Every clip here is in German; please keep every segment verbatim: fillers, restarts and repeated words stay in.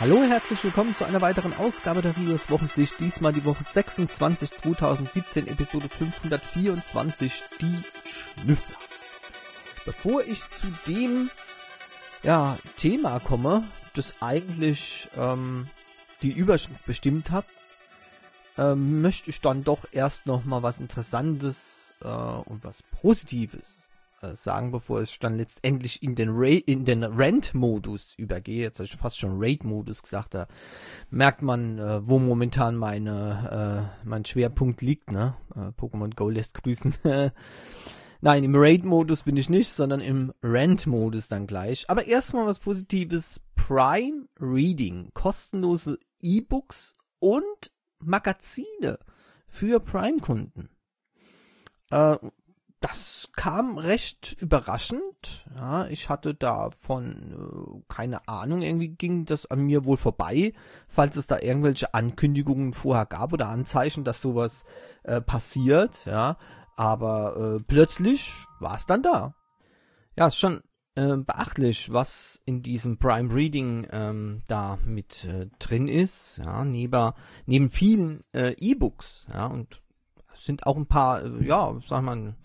Hallo, herzlich willkommen zu einer weiteren Ausgabe der Rios Wochensicht. Diesmal die Woche sechsundzwanzig zweitausendsiebzehn, Episode fünfhundertvierundzwanzig, die Schnüffler. Bevor ich zu dem ja, Thema komme, das eigentlich ähm, die Überschrift bestimmt hat, ähm, möchte ich dann doch erst noch mal was Interessantes äh, und was Positives sagen, bevor ich dann letztendlich in den Ra in den Rant-Modus übergehe. Jetzt habe ich fast schon Raid-Modus gesagt, da merkt man, äh, wo momentan meine äh, mein Schwerpunkt liegt, ne? Äh, Pokémon Go lässt grüßen. Nein, im Raid-Modus bin ich nicht, sondern im Rant-Modus dann gleich. Aber erstmal was Positives. Prime Reading. Kostenlose E-Books und Magazine für Prime-Kunden. Äh, Das kam recht überraschend. Ja, ich hatte davon äh, keine Ahnung. Irgendwie ging das an mir wohl vorbei, falls es da irgendwelche Ankündigungen vorher gab oder Anzeichen, dass sowas äh, passiert. Ja, aber äh, plötzlich war es dann da. Ja, ist schon äh, beachtlich, was in diesem Prime Reading ähm, da mit äh, drin ist. Ja, neben, neben vielen äh, E-Books. Ja, und es sind auch ein paar, äh, ja, sag mal,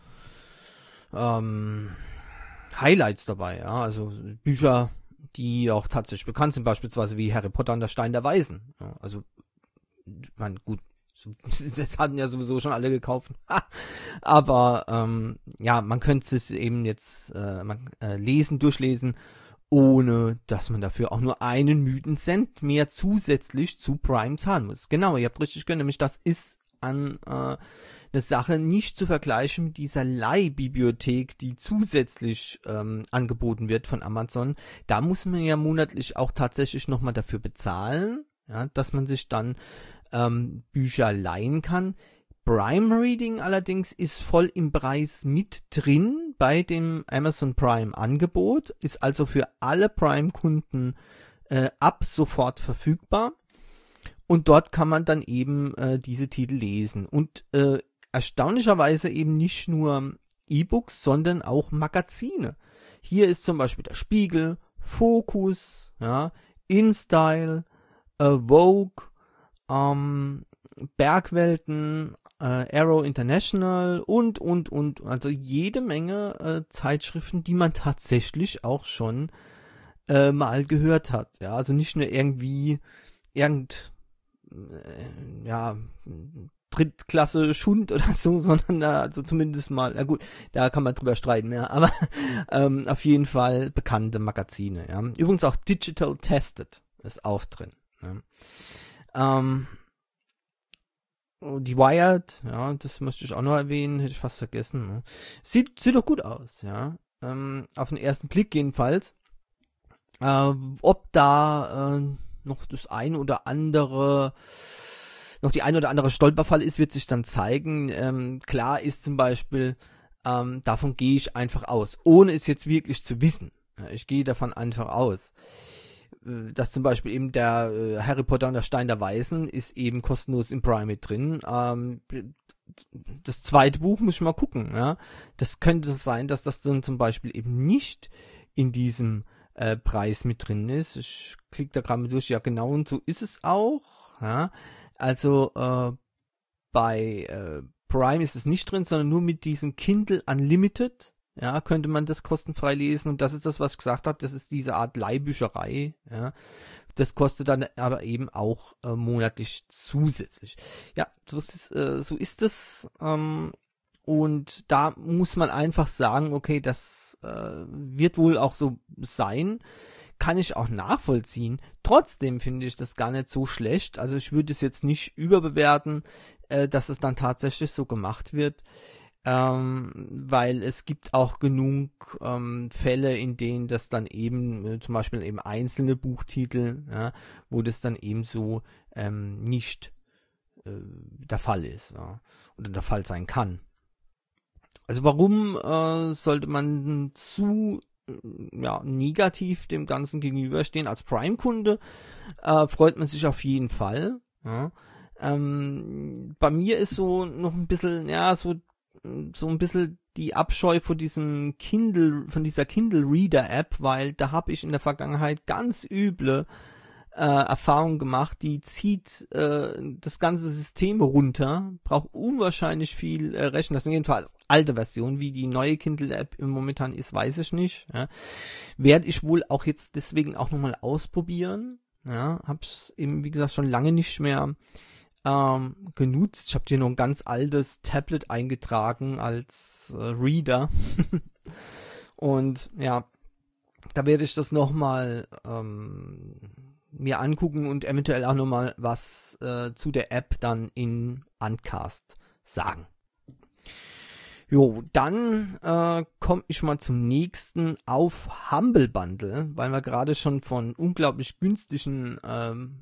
Ähm, Highlights dabei, ja, also Bücher, die auch tatsächlich bekannt sind, beispielsweise wie Harry Potter und der Stein der Weisen. Ja, also, man, gut, das hatten ja sowieso schon alle gekauft, aber ähm, ja, man könnte es eben jetzt äh, man, äh, lesen, durchlesen, ohne dass man dafür auch nur einen müden Cent mehr zusätzlich zu Prime zahlen muss. Genau, ihr habt richtig gehört, nämlich das ist an äh, eine Sache nicht zu vergleichen mit dieser Leihbibliothek, die zusätzlich ähm, angeboten wird von Amazon. Da muss man ja monatlich auch tatsächlich nochmal dafür bezahlen, ja, dass man sich dann ähm, Bücher leihen kann. Prime Reading allerdings ist voll im Preis mit drin bei dem Amazon Prime Angebot, ist also für alle Prime-Kunden äh, ab sofort verfügbar. Und dort kann man dann eben äh, diese Titel lesen. Und äh, erstaunlicherweise eben nicht nur E-Books, sondern auch Magazine. Hier ist zum Beispiel der Spiegel, Focus, ja, InStyle, äh, Vogue, ähm, Bergwelten, äh, Arrow International und, und, und. Also jede Menge äh, Zeitschriften, die man tatsächlich auch schon äh, mal gehört hat. Ja, also nicht nur irgendwie irgend äh, ja, Drittklasse Schund oder so, sondern da, also zumindest mal, na gut, da kann man drüber streiten, ja, aber ähm, auf jeden Fall bekannte Magazine, ja. Übrigens auch Digital Tested ist auch drin, ja. Ähm, die Wired, ja, das möchte ich auch noch erwähnen, hätte ich fast vergessen, ne? Sieht, sieht doch gut aus, ja. Ähm, auf den ersten Blick jedenfalls. Äh, ob da äh, noch das ein oder andere noch die ein oder andere Stolperfall ist, wird sich dann zeigen. Ähm, klar ist zum Beispiel, ähm, davon gehe ich einfach aus, ohne es jetzt wirklich zu wissen. Ja, ich gehe davon einfach aus, äh, dass zum Beispiel eben der äh, Harry Potter und der Stein der Weisen ist eben kostenlos im Prime mit drin. Ähm, das zweite Buch muss ich mal gucken. Ja? Das könnte sein, dass das dann zum Beispiel eben nicht in diesem äh, Preis mit drin ist. Ich klicke da gerade mal durch. Ja, genau, und so ist es auch. Ja? Also äh, bei äh, Prime ist es nicht drin, sondern nur mit diesem Kindle Unlimited, ja, könnte man das kostenfrei lesen. Und das ist das, was ich gesagt habe, das ist diese Art Leihbücherei, ja. Das kostet dann aber eben auch äh, monatlich zusätzlich. Ja, so ist, äh, so ist es. Ähm, und da muss man einfach sagen, okay, das äh, wird wohl auch so sein. Kann ich auch nachvollziehen. Trotzdem finde ich das gar nicht so schlecht. Also ich würde es jetzt nicht überbewerten, äh, dass es dann tatsächlich so gemacht wird, ähm, weil es gibt auch genug ähm, Fälle, in denen das dann eben, äh, zum Beispiel eben einzelne Buchtitel, ja, wo das dann eben so ähm, nicht äh, der Fall ist, ja, oder der Fall sein kann. Also warum äh, sollte man zu ja, negativ dem Ganzen gegenüberstehen? Als Prime-Kunde äh, freut man sich auf jeden Fall. Ja. Ähm, bei mir ist so noch ein bisschen, ja, so, so ein bisschen die Abscheu vor diesem Kindle, von dieser Kindle Reader App, weil da habe ich in der Vergangenheit ganz üble äh, Erfahrung gemacht, die zieht äh, das ganze System runter, braucht unwahrscheinlich viel äh, Rechenleistung, jedenfalls alte Version, wie die neue Kindle-App momentan ist, weiß ich nicht. Ja. Werde ich wohl auch jetzt deswegen auch nochmal ausprobieren. Ja, hab's eben, wie gesagt, schon lange nicht mehr ähm, genutzt. Ich habe hier noch ein ganz altes Tablet eingetragen als äh, Reader. Und ja, da werde ich das nochmal ähm, mir angucken und eventuell auch nochmal was äh, zu der App dann in Uncast sagen. Jo, dann äh, komme ich mal zum nächsten auf Humble Bundle, weil wir gerade schon von unglaublich günstigen ähm,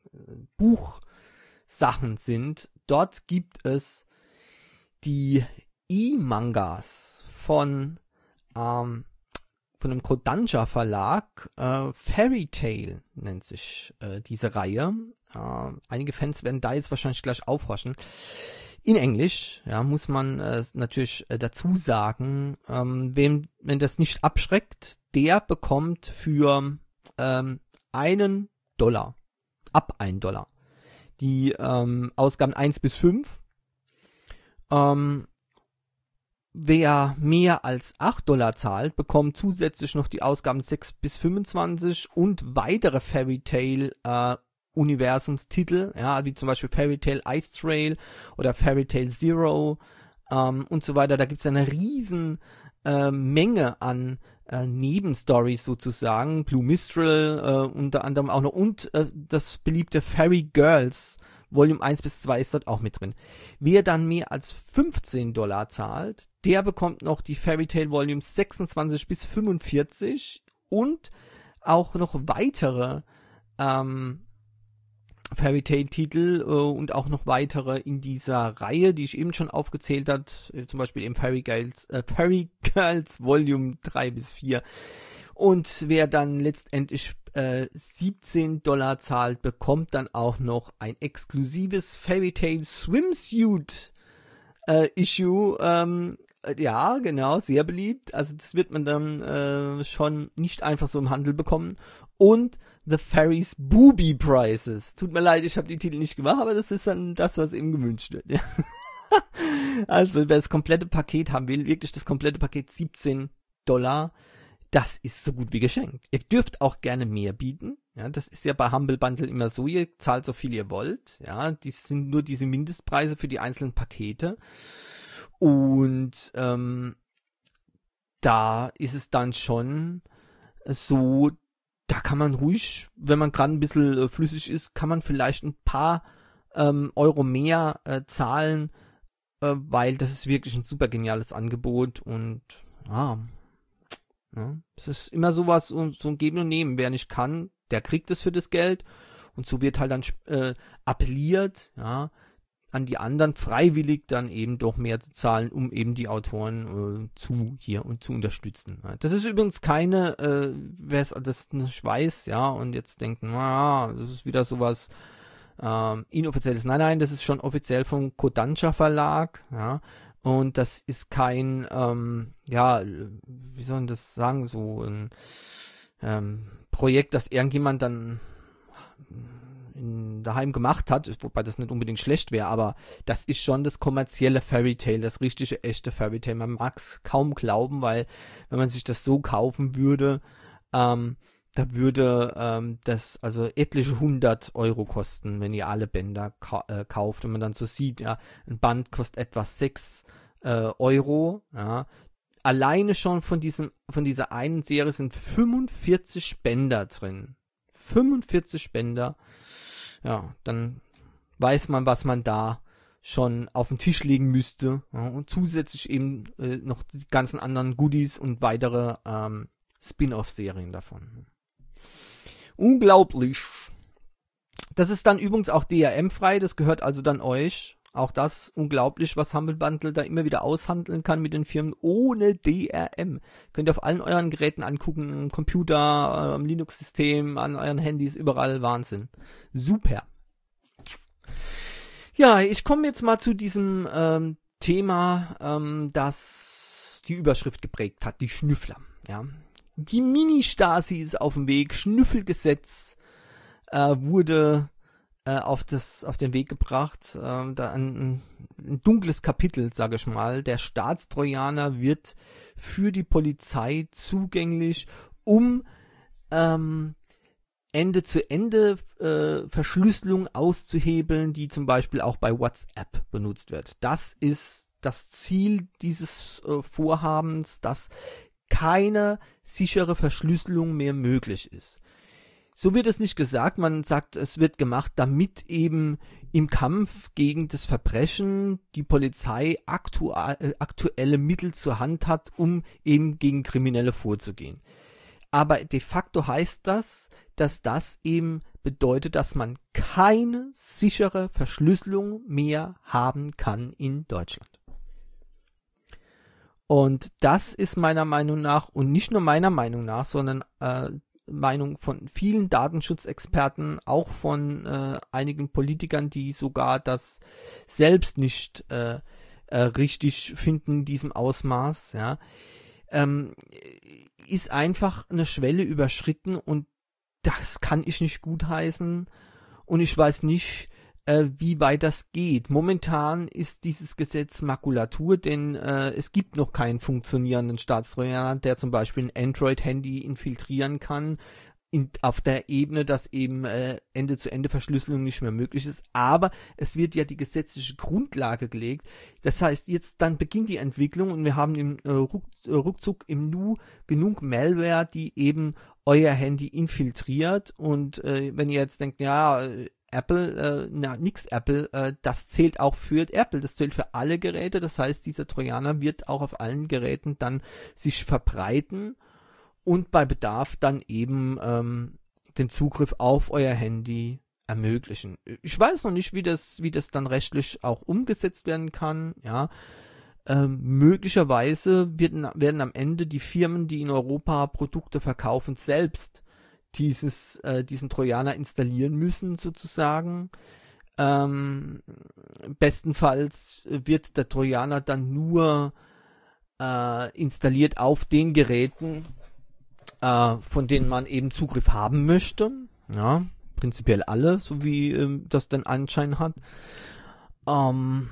Buchsachen sind. Dort gibt es die E-Mangas von ähm, von einem Kodansha Verlag. äh, Fairy Tail nennt sich äh, diese Reihe. Äh, einige Fans werden da jetzt wahrscheinlich gleich aufhorchen. In Englisch, ja, muss man äh, natürlich äh, dazu sagen, ähm, wem, wenn das nicht abschreckt, der bekommt für ähm, einen Dollar, ab einen Dollar, die ähm, Ausgaben eins bis fünf. Ähm, wer mehr als acht Dollar zahlt, bekommt zusätzlich noch die Ausgaben sechs bis fünfundzwanzig und weitere Fairy Tail äh, Universumstitel, ja, wie zum Beispiel Fairy Tail Ice Trail oder Fairy Tail Zero ähm, und so weiter. Da gibt es eine riesen äh, Menge an äh, Nebenstories sozusagen. Blue Mistral äh, unter anderem auch noch und äh, das beliebte Fairy Girls Volume eins bis zwei ist dort auch mit drin. Wer dann mehr als fünfzehn Dollar zahlt, der bekommt noch die Fairy Tail Volumes sechsundzwanzig bis fünfundvierzig und auch noch weitere ähm, Fairy Tail Titel äh, und auch noch weitere in dieser Reihe, die ich eben schon aufgezählt habe, äh, zum Beispiel im Fairy Girls, äh, Fairy Girls Volume drei bis vier. Und wer dann letztendlich äh, siebzehn Dollar zahlt, bekommt dann auch noch ein exklusives Fairy Tail Swimsuit äh, Issue. Ähm, ja, genau, sehr beliebt. Also das wird man dann äh, schon nicht einfach so im Handel bekommen. Und The Fairies Booby Prices. Tut mir leid, ich habe die Titel nicht gemacht, aber das ist dann das, was eben gewünscht wird. Ja. Also wer das komplette Paket haben will, wirklich das komplette Paket siebzehn Dollar, das ist so gut wie geschenkt. Ihr dürft auch gerne mehr bieten. Ja, das ist ja bei Humble Bundle immer so, ihr zahlt so viel ihr wollt. Ja, dies sind nur diese Mindestpreise für die einzelnen Pakete. Und ähm, da ist es dann schon so, da kann man ruhig, wenn man gerade ein bisschen äh, flüssig ist, kann man vielleicht ein paar ähm, Euro mehr äh, zahlen, äh, weil das ist wirklich ein super geniales Angebot und ja, ja, es ist immer sowas, so, so ein Geben und Nehmen. Wer nicht kann, der kriegt es für das Geld und so wird halt dann äh, appelliert, ja, an die anderen freiwillig dann eben doch mehr zu zahlen, um eben die Autoren äh, zu hier und zu unterstützen. Ja. Das ist übrigens keine, äh, wer es das nicht weiß, ja, und jetzt denkt, naja, das ist wieder sowas ähm, inoffizielles. Nein, nein, das ist schon offiziell vom Kodansha Verlag, ja, und das ist kein, ähm, ja, wie soll man das sagen, so ein ähm, Projekt, das irgendjemand dann in daheim gemacht hat, wobei das nicht unbedingt schlecht wäre, aber das ist schon das kommerzielle Fairy Tail, das richtige, echte Fairy Tail. Man mag es kaum glauben, weil wenn man sich das so kaufen würde, ähm, da würde ähm, das also etliche hundert Euro kosten, wenn ihr alle Bänder ka- äh, kauft. Und man dann so sieht, ja, ein Band kostet etwa sechs äh, Euro, ja. Alleine schon von diesem, von dieser einen Serie sind fünfundvierzig Bänder drin. fünfundvierzig Bänder. Ja, dann weiß man, was man da schon auf den Tisch legen müsste. Ja, und zusätzlich eben äh, noch die ganzen anderen Goodies und weitere ähm, Spin-off-Serien davon. Unglaublich. Das ist dann übrigens auch D R M-frei, das gehört also dann euch. Auch das unglaublich, was Humble Bundle da immer wieder aushandeln kann mit den Firmen ohne D R M. Könnt ihr auf allen euren Geräten angucken, am Computer, am Linux-System, an euren Handys, überall. Wahnsinn. Super. Ja, ich komme jetzt mal zu diesem ähm, Thema, ähm, das die Überschrift geprägt hat, die Schnüffler. Ja. Die Mini-Stasi ist auf dem Weg, Schnüffelgesetz äh, wurde äh, auf das auf den Weg gebracht. Äh, da ein, ein dunkles Kapitel, sage ich mal. Der Staatstrojaner wird für die Polizei zugänglich, um ähm, Ende-zu-Ende äh, Verschlüsselung auszuhebeln, die zum Beispiel auch bei WhatsApp benutzt wird. Das ist das Ziel dieses äh, Vorhabens, dass keine sichere Verschlüsselung mehr möglich ist. So wird es nicht gesagt, man sagt, es wird gemacht, damit eben im Kampf gegen das Verbrechen die Polizei aktu- äh, aktuelle Mittel zur Hand hat, um eben gegen Kriminelle vorzugehen. Aber de facto heißt das, dass das eben bedeutet, dass man keine sichere Verschlüsselung mehr haben kann in Deutschland. Und das ist meiner Meinung nach, und nicht nur meiner Meinung nach, sondern äh, Meinung von vielen Datenschutzexperten, auch von äh, einigen Politikern, die sogar das selbst nicht äh, äh, richtig finden in diesem Ausmaß, ja, ähm, ist einfach eine Schwelle überschritten und das kann ich nicht gutheißen und ich weiß nicht, äh, wie weit das geht. Momentan ist dieses Gesetz Makulatur, denn äh, es gibt noch keinen funktionierenden Staatstrojaner, der zum Beispiel ein Android-Handy infiltrieren kann, in, auf der Ebene, dass eben äh, Ende-zu-Ende-Verschlüsselung nicht mehr möglich ist. Aber es wird ja die gesetzliche Grundlage gelegt. Das heißt, jetzt dann beginnt die Entwicklung und wir haben im äh, Ruck, äh, ruckzuck im Nu genug Malware, die eben euer Handy infiltriert. Und äh, wenn ihr jetzt denkt, ja, äh, Apple, äh, na, nix Apple, äh, das zählt auch für Apple, das zählt für alle Geräte. Das heißt, dieser Trojaner wird auch auf allen Geräten dann sich verbreiten und bei Bedarf dann eben ähm, den Zugriff auf euer Handy ermöglichen. Ich weiß noch nicht, wie das, wie das dann rechtlich auch umgesetzt werden kann. Ja, ähm, möglicherweise werden, werden am Ende die Firmen, die in Europa Produkte verkaufen, selbst dieses, äh, diesen Trojaner installieren müssen, sozusagen. Ähm, bestenfalls wird der Trojaner dann nur äh, installiert auf den Geräten, äh, von denen man eben Zugriff haben möchte. Ja, prinzipiell alle, so wie ähm, das den Anschein hat. Ähm,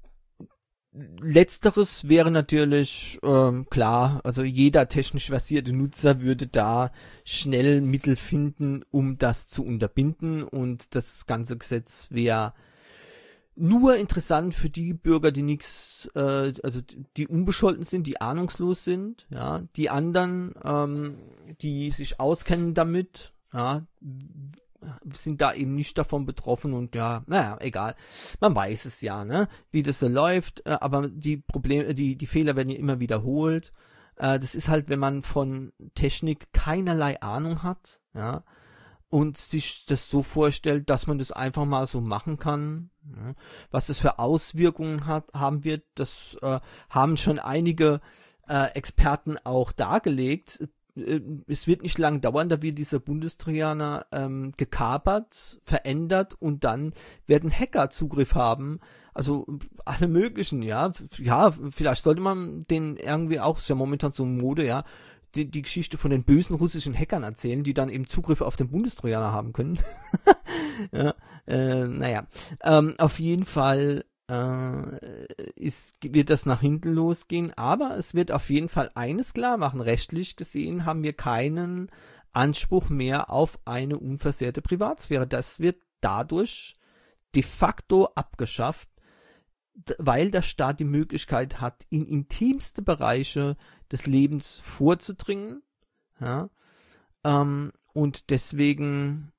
Letzteres wäre natürlich ähm, klar, also jeder technisch versierte Nutzer würde da schnell Mittel finden, um das zu unterbinden, und das ganze Gesetz wäre nur interessant für die Bürger, die nichts, äh, also die unbescholten sind, die ahnungslos sind, ja, die anderen, ähm, die sich auskennen damit, ja, sind da eben nicht davon betroffen und ja, naja, egal. Man weiß es ja, ne, wie das so läuft, äh, aber die Probleme, die, die Fehler werden ja immer wiederholt. Äh, das ist halt, wenn man von Technik keinerlei Ahnung hat, ja, und sich das so vorstellt, dass man das einfach mal so machen kann. Ja. Was das für Auswirkungen hat, haben wird, das äh, haben schon einige äh, Experten auch dargelegt. Es wird nicht lang dauern, da wird dieser Bundestrojaner ähm, gekapert, verändert und dann werden Hacker Zugriff haben, also alle möglichen, ja, ja, vielleicht sollte man den irgendwie auch, ist ja momentan so Mode, ja, die, die Geschichte von den bösen russischen Hackern erzählen, die dann eben Zugriff auf den Bundestrojaner haben können. Ja, äh, naja, ähm, auf jeden Fall Ist, wird das nach hinten losgehen, aber es wird auf jeden Fall eines klar machen. Rechtlich gesehen haben wir keinen Anspruch mehr auf eine unversehrte Privatsphäre. Das wird dadurch de facto abgeschafft, weil der Staat die Möglichkeit hat, in intimste Bereiche des Lebens vorzudringen. Ja, ähm, und deswegen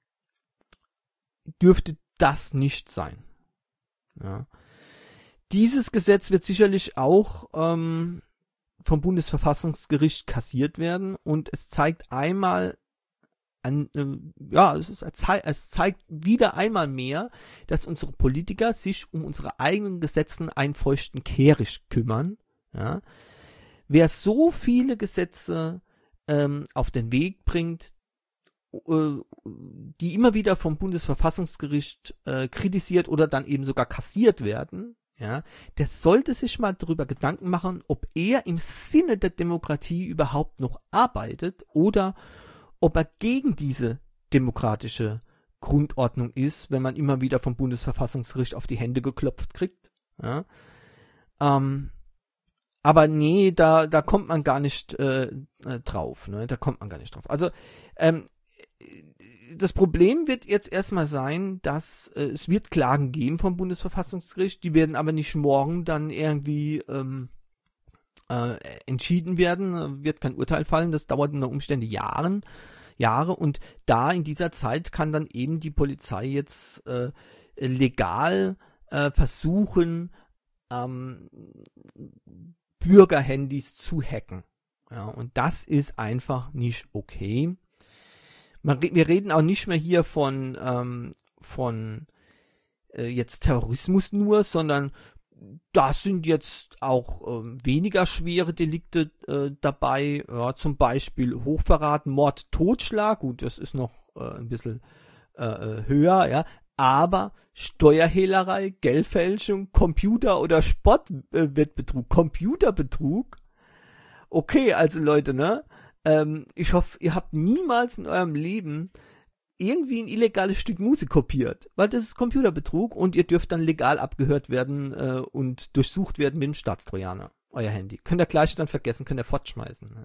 dürfte das nicht sein. Ja. Dieses Gesetz wird sicherlich auch ähm, vom Bundesverfassungsgericht kassiert werden und es zeigt einmal, an, äh, ja, es, ist, es zeigt wieder einmal mehr, dass unsere Politiker sich um unsere eigenen Gesetzen einen feuchten Kehricht kümmern. Ja. Wer so viele Gesetze ähm, auf den Weg bringt, äh, die immer wieder vom Bundesverfassungsgericht äh, kritisiert oder dann eben sogar kassiert werden, ja, der sollte sich mal darüber Gedanken machen, ob er im Sinne der Demokratie überhaupt noch arbeitet oder ob er gegen diese demokratische Grundordnung ist, wenn man immer wieder vom Bundesverfassungsgericht auf die Hände geklopft kriegt. Ja. Ähm, aber nee, da, da kommt man gar nicht äh, drauf. Ne? Da kommt man gar nicht drauf. Also ähm, das Problem wird jetzt erstmal sein, dass äh, es wird Klagen geben vom Bundesverfassungsgericht, die werden aber nicht morgen dann irgendwie ähm, äh, entschieden werden, wird kein Urteil fallen, das dauert unter Umständen Jahren, Jahre und da in dieser Zeit kann dann eben die Polizei jetzt äh, legal äh, versuchen, ähm, Bürgerhandys zu hacken. Ja, und das ist einfach nicht okay. Wir reden auch nicht mehr hier von, ähm, von äh, jetzt Terrorismus nur, sondern das sind jetzt auch ähm, weniger schwere Delikte äh, dabei, ja, zum Beispiel Hochverrat, Mord, Totschlag, gut, das ist noch äh, ein bisschen äh, höher, ja, aber Steuerhehlerei, Geldfälschung, Computer- oder Sportwettbetrug, äh, Computerbetrug, okay, also Leute, ne, Ähm, ich hoffe, ihr habt niemals in eurem Leben irgendwie ein illegales Stück Musik kopiert, weil das ist Computerbetrug und ihr dürft dann legal abgehört werden äh, und durchsucht werden mit dem Staatstrojaner, euer Handy. Könnt ihr gleich dann vergessen, könnt ihr fortschmeißen. Ne?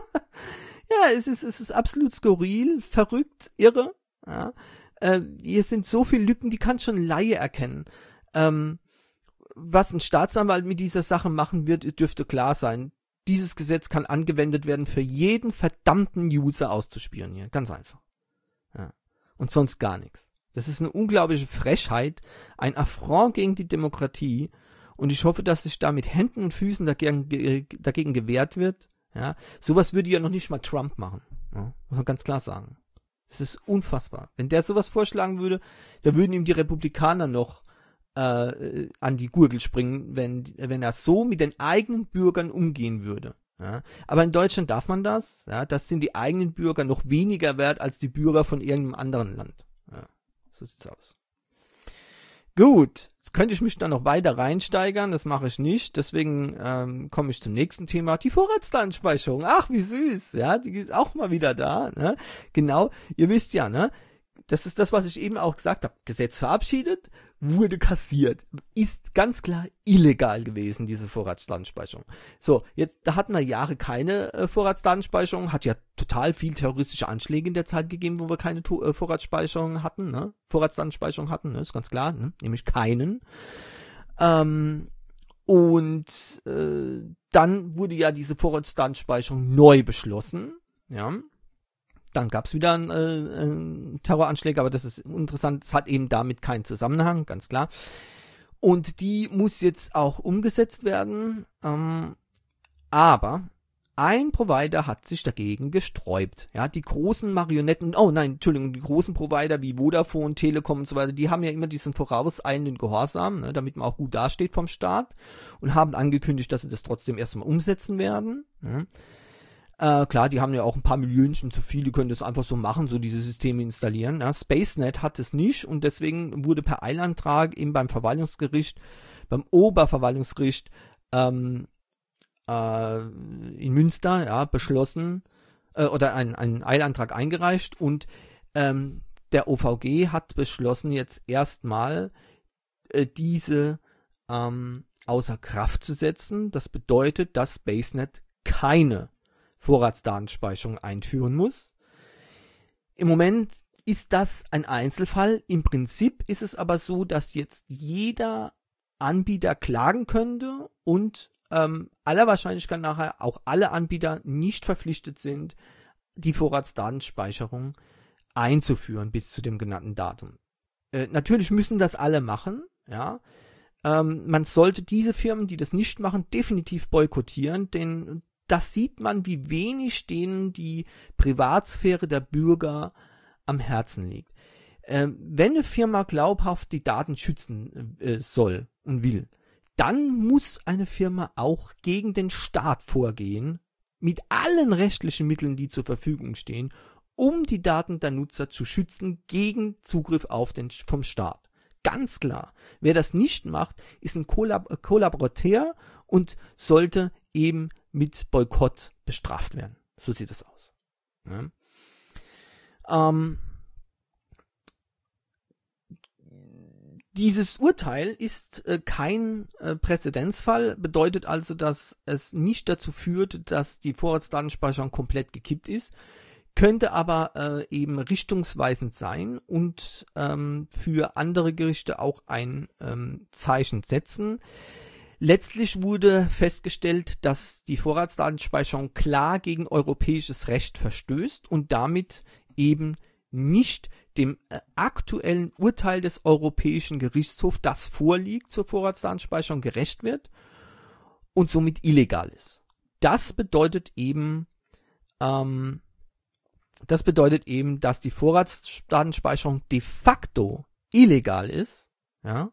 Ja, es ist, es ist absolut skurril, verrückt, irre. Ja? Äh, hier sind so viele Lücken, die kann schon ein Laie erkennen. Ähm, was ein Staatsanwalt mit dieser Sache machen wird, dürfte klar sein. Dieses Gesetz kann angewendet werden, für jeden verdammten User auszuspionieren. Ganz einfach. Ja. Und sonst gar nichts. Das ist eine unglaubliche Frechheit, ein Affront gegen die Demokratie. Und ich hoffe, dass sich da mit Händen und Füßen dagegen, dagegen gewehrt wird. Ja. Sowas würde ja noch nicht mal Trump machen. Ja. Muss man ganz klar sagen. Das ist unfassbar. Wenn der sowas vorschlagen würde, da würden ihm die Republikaner noch Äh, an die Gurgel springen, wenn, wenn er so mit den eigenen Bürgern umgehen würde. Ja. Aber in Deutschland darf man das. Ja. Das sind die eigenen Bürger noch weniger wert als die Bürger von irgendeinem anderen Land. Ja. So sieht's aus. Gut, jetzt könnte ich mich dann noch weiter reinsteigern, das mache ich nicht. Deswegen ähm, komme ich zum nächsten Thema, die Vorratsdatenspeicherung. Ach, wie süß, ja, die ist auch mal wieder da. Ne? Genau, ihr wisst ja, ne? Das ist das, was ich eben auch gesagt habe. Gesetz verabschiedet, wurde kassiert. Ist ganz klar illegal gewesen, diese Vorratsdatenspeicherung. So, jetzt, da hatten wir Jahre keine äh, Vorratsdatenspeicherung. Hat ja total viel terroristische Anschläge in der Zeit gegeben, wo wir keine to- äh, Vorratsspeicherung hatten, ne? Vorratsdatenspeicherung hatten, ne? Ist ganz klar, ne? Nämlich keinen. Ähm, und äh, dann wurde ja diese Vorratsdatenspeicherung neu beschlossen, ja. Dann gab es wieder einen, äh, einen Terroranschlag, aber das ist interessant, es hat eben damit keinen Zusammenhang, ganz klar. Und die muss jetzt auch umgesetzt werden, ähm, aber ein Provider hat sich dagegen gesträubt. Ja, die großen Marionetten, oh nein, Entschuldigung, die großen Provider wie Vodafone, Telekom und so weiter, die haben ja immer diesen vorauseilenden Gehorsam, ne, damit man auch gut dasteht vom Staat und haben angekündigt, dass sie das trotzdem erstmal umsetzen werden. Ne. Äh, klar, die haben ja auch ein paar Millionchen zu viel, die können das einfach so machen, so diese Systeme installieren. Ja. SpaceNet hat es nicht und deswegen wurde per Eilantrag eben beim Verwaltungsgericht, beim Oberverwaltungsgericht ähm, äh, in Münster ja, beschlossen äh, oder ein, ein Eilantrag eingereicht und ähm, der O V G hat beschlossen, jetzt erstmal äh, diese ähm, außer Kraft zu setzen. Das bedeutet, dass SpaceNet keine Vorratsdatenspeicherung einführen muss. Im Moment ist das ein Einzelfall. Im Prinzip ist es aber so, dass jetzt jeder Anbieter klagen könnte und ähm, aller Wahrscheinlichkeit nachher auch alle Anbieter nicht verpflichtet sind, die Vorratsdatenspeicherung einzuführen bis zu dem genannten Datum. Äh, natürlich müssen das alle machen, ja. Ähm, man sollte diese Firmen, die das nicht machen, definitiv boykottieren, denn das sieht man, wie wenig denen die Privatsphäre der Bürger am Herzen liegt. Ähm, wenn eine Firma glaubhaft die Daten schützen äh, soll und will, dann muss eine Firma auch gegen den Staat vorgehen, mit allen rechtlichen Mitteln, die zur Verfügung stehen, um die Daten der Nutzer zu schützen gegen Zugriff auf den vom Staat. Ganz klar. Wer das nicht macht, ist ein Kollab- Kollaborateur und sollte eben mit Boykott bestraft werden. So sieht es aus. Ja. Ähm, Dieses Urteil ist äh, kein äh, Präzedenzfall, bedeutet also, dass es nicht dazu führt, dass die Vorratsdatenspeicherung komplett gekippt ist, könnte aber äh, eben richtungsweisend sein und ähm, für andere Gerichte auch ein ähm, Zeichen setzen. Letztlich wurde festgestellt, dass die Vorratsdatenspeicherung klar gegen europäisches Recht verstößt und damit eben nicht dem äh, aktuellen Urteil des Europäischen Gerichtshofs, das vorliegt zur Vorratsdatenspeicherung, gerecht wird und somit illegal ist. Das bedeutet eben, ähm, das bedeutet eben, dass die Vorratsdatenspeicherung de facto illegal ist, ja,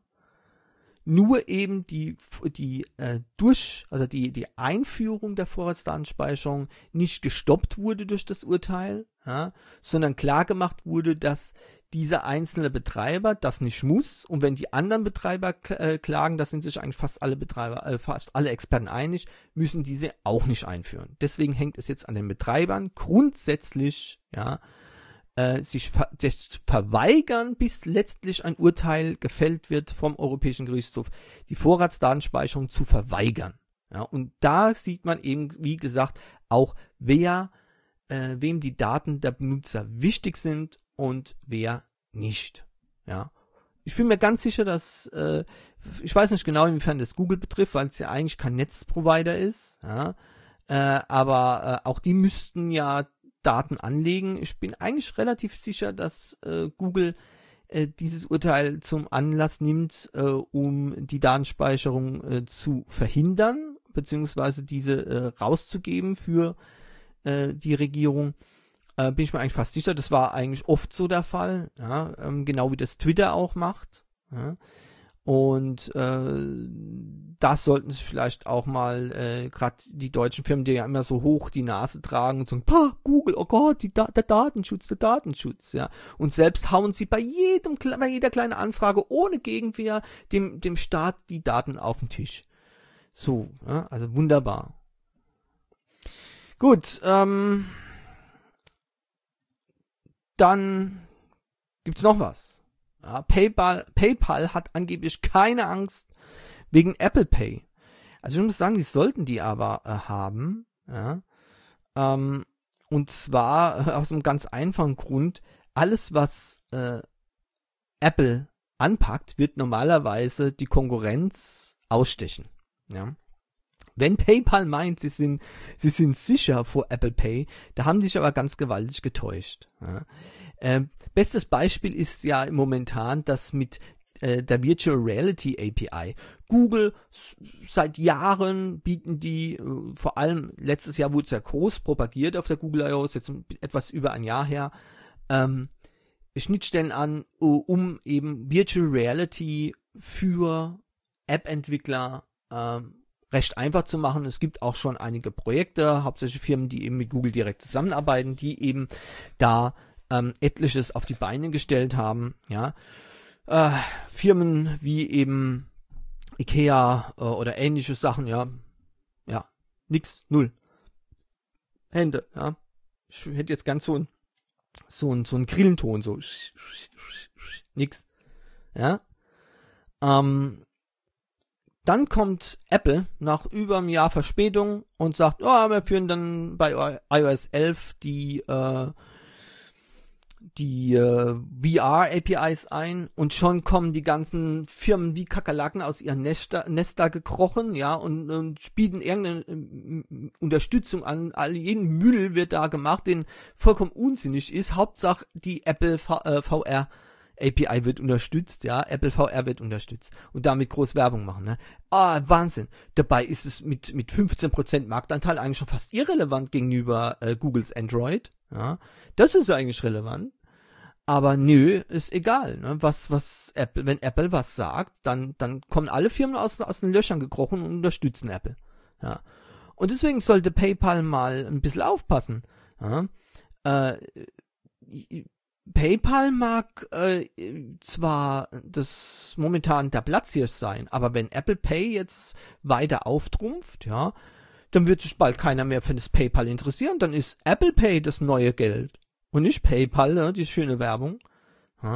nur eben die, die äh, durch, also die, die Einführung der Vorratsdatenspeicherung nicht gestoppt wurde durch das Urteil, ja, sondern klar gemacht wurde, dass dieser einzelne Betreiber das nicht muss, und wenn die anderen Betreiber äh, klagen, da sind sich eigentlich fast alle Betreiber, äh, fast alle Experten einig, müssen diese auch nicht einführen. Deswegen hängt es jetzt an den Betreibern grundsätzlich, ja, Äh, sich ver sich verweigern, bis letztlich ein Urteil gefällt wird vom Europäischen Gerichtshof, die Vorratsdatenspeicherung zu verweigern. Ja, und da sieht man eben, wie gesagt, auch wer, äh, wem die Daten der Benutzer wichtig sind und wer nicht. Ja, ich bin mir ganz sicher, dass, äh, ich weiß nicht genau, inwiefern das Google betrifft, weil es ja eigentlich kein Netzprovider ist, ja, äh, aber äh, auch die müssten ja Daten anlegen. Ich bin eigentlich relativ sicher, dass äh, Google äh, dieses Urteil zum Anlass nimmt, äh, um die Datenspeicherung äh, zu verhindern, beziehungsweise diese äh, rauszugeben für äh, die Regierung. Äh, bin ich mir eigentlich fast sicher. Das war eigentlich oft so der Fall, ja, ähm, genau wie das Twitter auch macht. Ja. Und äh, das sollten sich vielleicht auch mal, äh, gerade die deutschen Firmen, die ja immer so hoch die Nase tragen und sagen, Pah, Google, oh Gott, die da der Datenschutz, der Datenschutz, ja. Und selbst hauen sie bei jedem, bei jeder kleinen Anfrage ohne Gegenwehr dem, dem Staat die Daten auf den Tisch. So, ja, also wunderbar. Gut, ähm, dann gibt's noch was. Ja, PayPal, PayPal hat angeblich keine Angst wegen Apple Pay. Also ich muss sagen, die sollten die aber äh, haben. Ja. Ähm, und zwar äh, aus einem ganz einfachen Grund. Alles, was äh, Apple anpackt, wird normalerweise die Konkurrenz ausstechen. Ja. Wenn PayPal meint, sie sind, sie sind sicher vor Apple Pay, da haben die sich aber ganz gewaltig getäuscht. Ja. Ähm, bestes Beispiel ist ja momentan das mit äh, der Virtual Reality A P I. Google, seit Jahren bieten die, äh, vor allem letztes Jahr wurde es ja groß propagiert auf der Google I O, ist jetzt etwas über ein Jahr her, ähm, Schnittstellen an, um eben Virtual Reality für App-Entwickler ähm, recht einfach zu machen. Es gibt auch schon einige Projekte, hauptsächlich Firmen, die eben mit Google direkt zusammenarbeiten, die eben da ähm, etliches auf die Beine gestellt haben. Ja, äh, Firmen wie eben Ikea äh, oder ähnliche Sachen, ja, ja, nix, null. Hände, ja. Ich hätte jetzt ganz so ein so ein so ein Grillenton, so nix, ja. Ähm, Dann kommt Apple nach über einem Jahr Verspätung und sagt, oh, wir führen dann bei i O S elf die äh, die äh, V R A P Is ein, und schon kommen die ganzen Firmen wie Kakerlaken aus ihren Nester, Nester gekrochen, ja, und, und bieten irgendeine äh, Unterstützung an. All jeden Müll wird da gemacht, den vollkommen unsinnig ist. Hauptsache die Apple v, äh, V R A P I wird unterstützt, ja, Apple V R wird unterstützt und damit groß Werbung machen, ne? Ah, Wahnsinn. Dabei ist es mit mit fünfzehn Prozent Marktanteil eigentlich schon fast irrelevant gegenüber äh, Googles Android, ja. Das ist eigentlich relevant. Aber nö, ist egal, ne? Was was Apple, wenn Apple was sagt, dann dann kommen alle Firmen aus aus den Löchern gekrochen und unterstützen Apple, ja. Und deswegen sollte PayPal mal ein bisschen aufpassen, ja. Äh, PayPal mag äh, zwar das momentan der Platzhirsch sein, aber wenn Apple Pay jetzt weiter auftrumpft, ja, dann wird sich bald keiner mehr für das PayPal interessieren. Dann ist Apple Pay das neue Geld und nicht PayPal, ne, die schöne Werbung. Ja.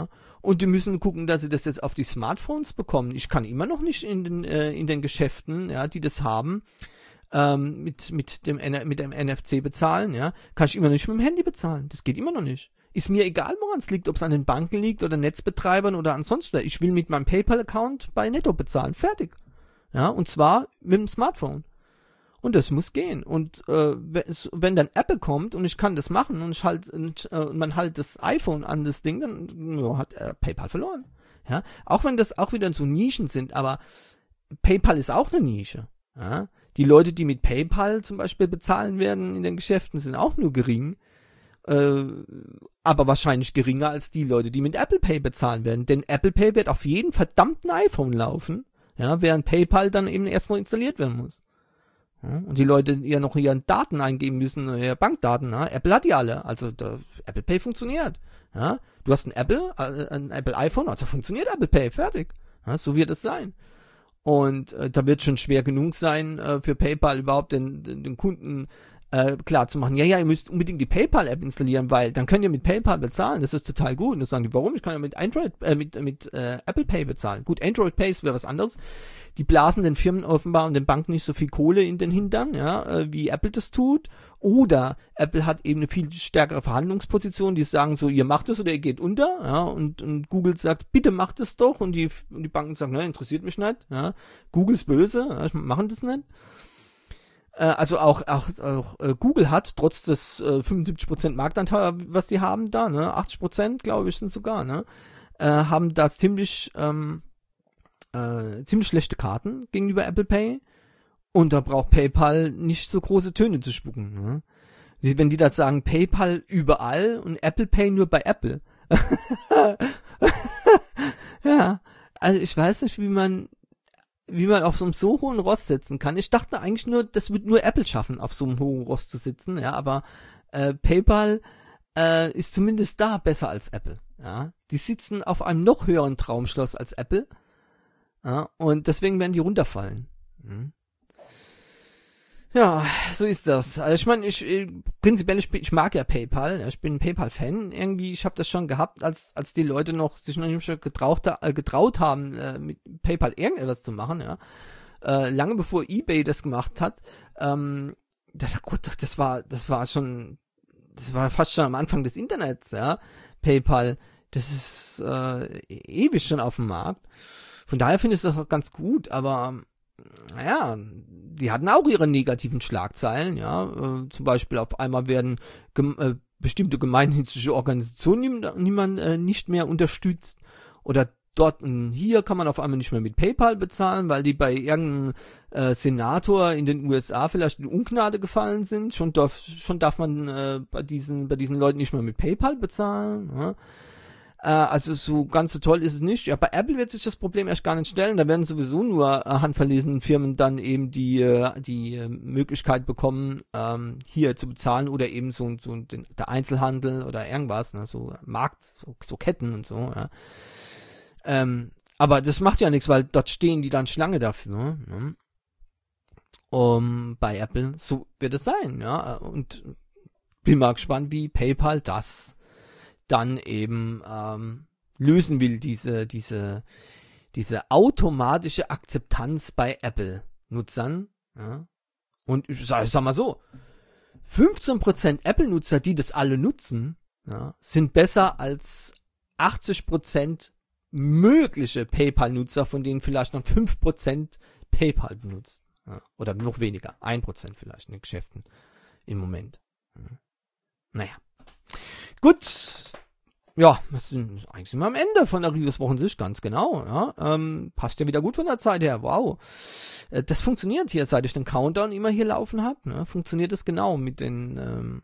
Und die müssen gucken, dass sie das jetzt auf die Smartphones bekommen. Ich kann immer noch nicht in den, äh, in den Geschäften, ja, die das haben, ähm, mit, mit dem, mit dem N F C bezahlen, ja, kann ich immer nicht mit dem Handy bezahlen. Das geht immer noch nicht. Ist mir egal, woran es liegt, ob es an den Banken liegt oder Netzbetreibern oder ansonsten. Ich will mit meinem PayPal-Account bei Netto bezahlen. Fertig. Ja, und zwar mit dem Smartphone. Und das muss gehen. Und äh, wenn dann Apple kommt und ich kann das machen und ich halt und, äh, man halt das iPhone an das Ding, dann ja, hat äh, PayPal verloren. Ja, auch wenn das auch wieder so Nischen sind, aber PayPal ist auch eine Nische. Ja, die Leute, die mit PayPal zum Beispiel bezahlen werden in den Geschäften, sind auch nur gering. Äh, aber wahrscheinlich geringer als die Leute, die mit Apple Pay bezahlen werden. Denn Apple Pay wird auf jedem verdammten iPhone laufen, ja, während PayPal dann eben erst noch installiert werden muss. Ja, und die Leute ja noch ihre Daten eingeben müssen, ihre Bankdaten. Ja. Apple hat die alle, also da, Apple Pay funktioniert. Ja. Du hast ein Apple, äh, ein Apple iPhone, also funktioniert Apple Pay, fertig. Ja, so wird es sein. Und äh, da wird schon schwer genug sein, äh, für PayPal überhaupt den, den, den Kunden Äh, klar zu machen, ja, ja, ihr müsst unbedingt die PayPal-App installieren, weil dann könnt ihr mit PayPal bezahlen, das ist total gut. Und das sagen die, warum? Ich kann ja mit Android, äh, mit, mit äh, Apple Pay bezahlen. Gut, Android Pay ist wieder was anderes. Die blasen den Firmen offenbar und den Banken nicht so viel Kohle in den Hintern, ja, äh, wie Apple das tut. Oder Apple hat eben eine viel stärkere Verhandlungsposition, die sagen so, ihr macht es oder ihr geht unter, ja, und, und Google sagt, bitte macht es doch, und die, und die Banken sagen, ne, interessiert mich nicht, ja, Google ist böse, ja, machen das nicht. Also auch, auch, auch äh, Google hat, trotz des äh, fünfundsiebzig Prozent Marktanteil, was die haben da, ne, achtzig Prozent, glaube ich, sind sogar, ne, äh, haben da ziemlich, ähm, äh, ziemlich schlechte Karten gegenüber Apple Pay. Und da braucht PayPal nicht so große Töne zu spucken, ne. Wenn die da sagen, PayPal überall und Apple Pay nur bei Apple. Ja, also ich weiß nicht, wie man wie man auf so einem so hohen Rost sitzen kann. Ich dachte eigentlich nur, das wird nur Apple schaffen, auf so einem hohen Rost zu sitzen, ja, aber äh, PayPal äh, ist zumindest da besser als Apple, ja. Die sitzen auf einem noch höheren Traumschloss als Apple, ja, und deswegen werden die runterfallen. Hm. Ja, so ist das. Also ich meine, ich prinzipiell, ich, ich mag ja PayPal, ja, ich bin ein PayPal-Fan. Irgendwie, ich habe das schon gehabt, als als die Leute noch sich noch nicht getraut, äh, getraut haben, äh, mit PayPal irgendetwas zu machen, ja. Äh, lange bevor eBay das gemacht hat. Ähm, das, gut, das war, das war schon, das war fast schon am Anfang des Internets, ja. PayPal, das ist äh, ewig schon auf dem Markt. Von daher finde ich es doch ganz gut, aber naja, die hatten auch ihre negativen Schlagzeilen, ja, äh, zum Beispiel auf einmal werden gem äh, bestimmte gemeinnützige Organisationen niemand äh, nicht mehr unterstützt, oder dort und hier kann man auf einmal nicht mehr mit PayPal bezahlen, weil die bei irgendeinem äh, Senator in den U S A vielleicht in Ungnade gefallen sind. Schon darf, schon darf man äh, bei diesen bei diesen Leuten nicht mehr mit PayPal bezahlen, ja. Also so ganz so toll ist es nicht. Ja, bei Apple wird sich das Problem erst gar nicht stellen. Da werden sowieso nur äh, handverlesene Firmen dann eben die äh, die äh, Möglichkeit bekommen, ähm, hier zu bezahlen, oder eben so, so den, der Einzelhandel oder irgendwas, ne, so Markt, so, so Ketten und so. Ja. Ähm, aber das macht ja nichts, weil dort stehen die dann Schlange dafür. Ne? Um, bei Apple, so wird es sein. Ja, und bin mal gespannt, wie PayPal das dann eben ähm, lösen will, diese diese diese automatische Akzeptanz bei Apple-Nutzern. Ja. Und ich sag, ich sag mal so, fünfzehn Prozent Apple-Nutzer, die das alle nutzen, ja, sind besser als achtzig Prozent mögliche PayPal-Nutzer, von denen vielleicht noch fünf Prozent PayPal benutzen. Ja. Oder noch weniger, ein Prozent vielleicht in den Geschäften im Moment. Ja. Naja. Gut, ja, wir sind eigentlich sind wir am Ende von der Reviews-Wochensicht, ganz genau, ja, ähm, passt ja wieder gut von der Zeit her, wow, äh, das funktioniert hier, seit ich den Countdown immer hier laufen habe, ne, funktioniert das genau mit den, ähm,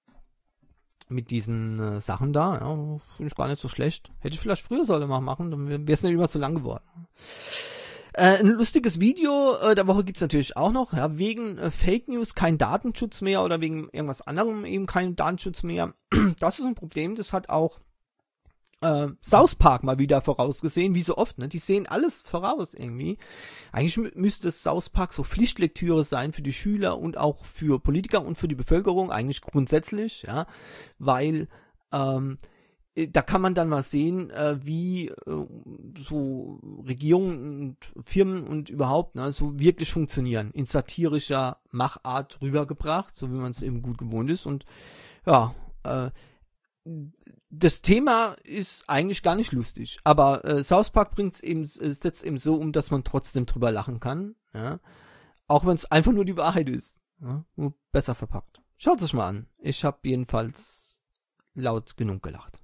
mit diesen äh, Sachen da, ja, finde ich gar nicht so schlecht, hätte ich vielleicht früher sollen mal machen, dann wäre es nicht immer zu lang geworden. Äh, ein lustiges Video äh, der Woche gibt's natürlich auch noch, ja, wegen äh, Fake News kein Datenschutz mehr oder wegen irgendwas anderem eben kein Datenschutz mehr. Das ist ein Problem, das hat auch äh, South Park mal wieder vorausgesehen, wie so oft, ne? Die sehen alles voraus irgendwie. Eigentlich mü- müsste South Park so Pflichtlektüre sein für die Schüler und auch für Politiker und für die Bevölkerung, eigentlich grundsätzlich, ja, weil ähm, da kann man dann mal sehen, äh, wie äh, so Regierungen und Firmen und überhaupt ne, so wirklich funktionieren. In satirischer Machart rübergebracht, so wie man es eben gut gewohnt ist. Und ja, äh, das Thema ist eigentlich gar nicht lustig. Aber äh, South Park bringt's eben, äh, setzt eben so um, dass man trotzdem drüber lachen kann. Ja? Auch wenn es einfach nur die Wahrheit ist. Ja? Nur besser verpackt. Schaut es mal an. Ich habe jedenfalls laut genug gelacht.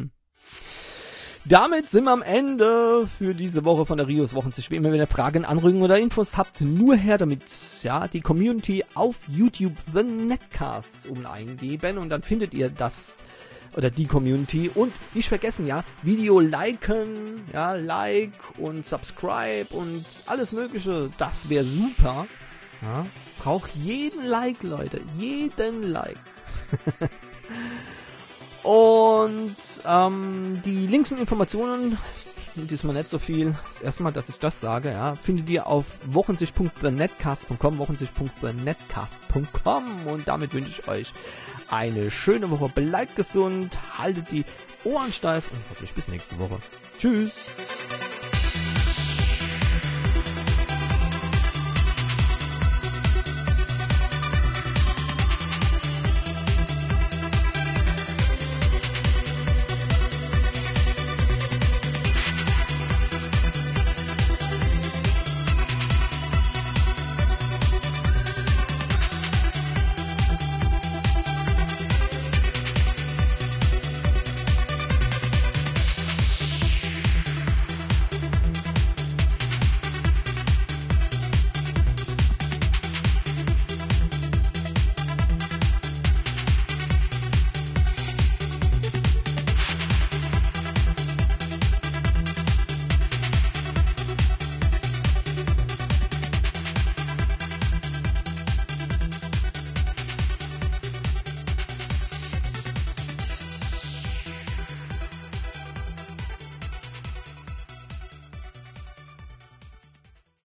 Damit sind wir am Ende für diese Woche von der Rios Wochensicht. Wie immer, wenn ihr Fragen, Anregungen oder Infos habt, nur her damit. Ja, die Community auf YouTube The Netcasts um eingeben und dann findet ihr das oder die Community. Und nicht vergessen, ja, Video liken, ja, Like und Subscribe und alles Mögliche. Das wäre super. Ja, braucht jeden Like, Leute. Jeden Like. Und ähm, die Links und Informationen, diesmal nicht so viel, das erste Mal, dass ich das sage, ja, findet ihr auf wochensicht punkt the netcast punkt com, wochensicht punkt the netcast punkt com und damit wünsche ich euch eine schöne Woche, bleibt gesund, haltet die Ohren steif und hoffentlich bis nächste Woche. Tschüss!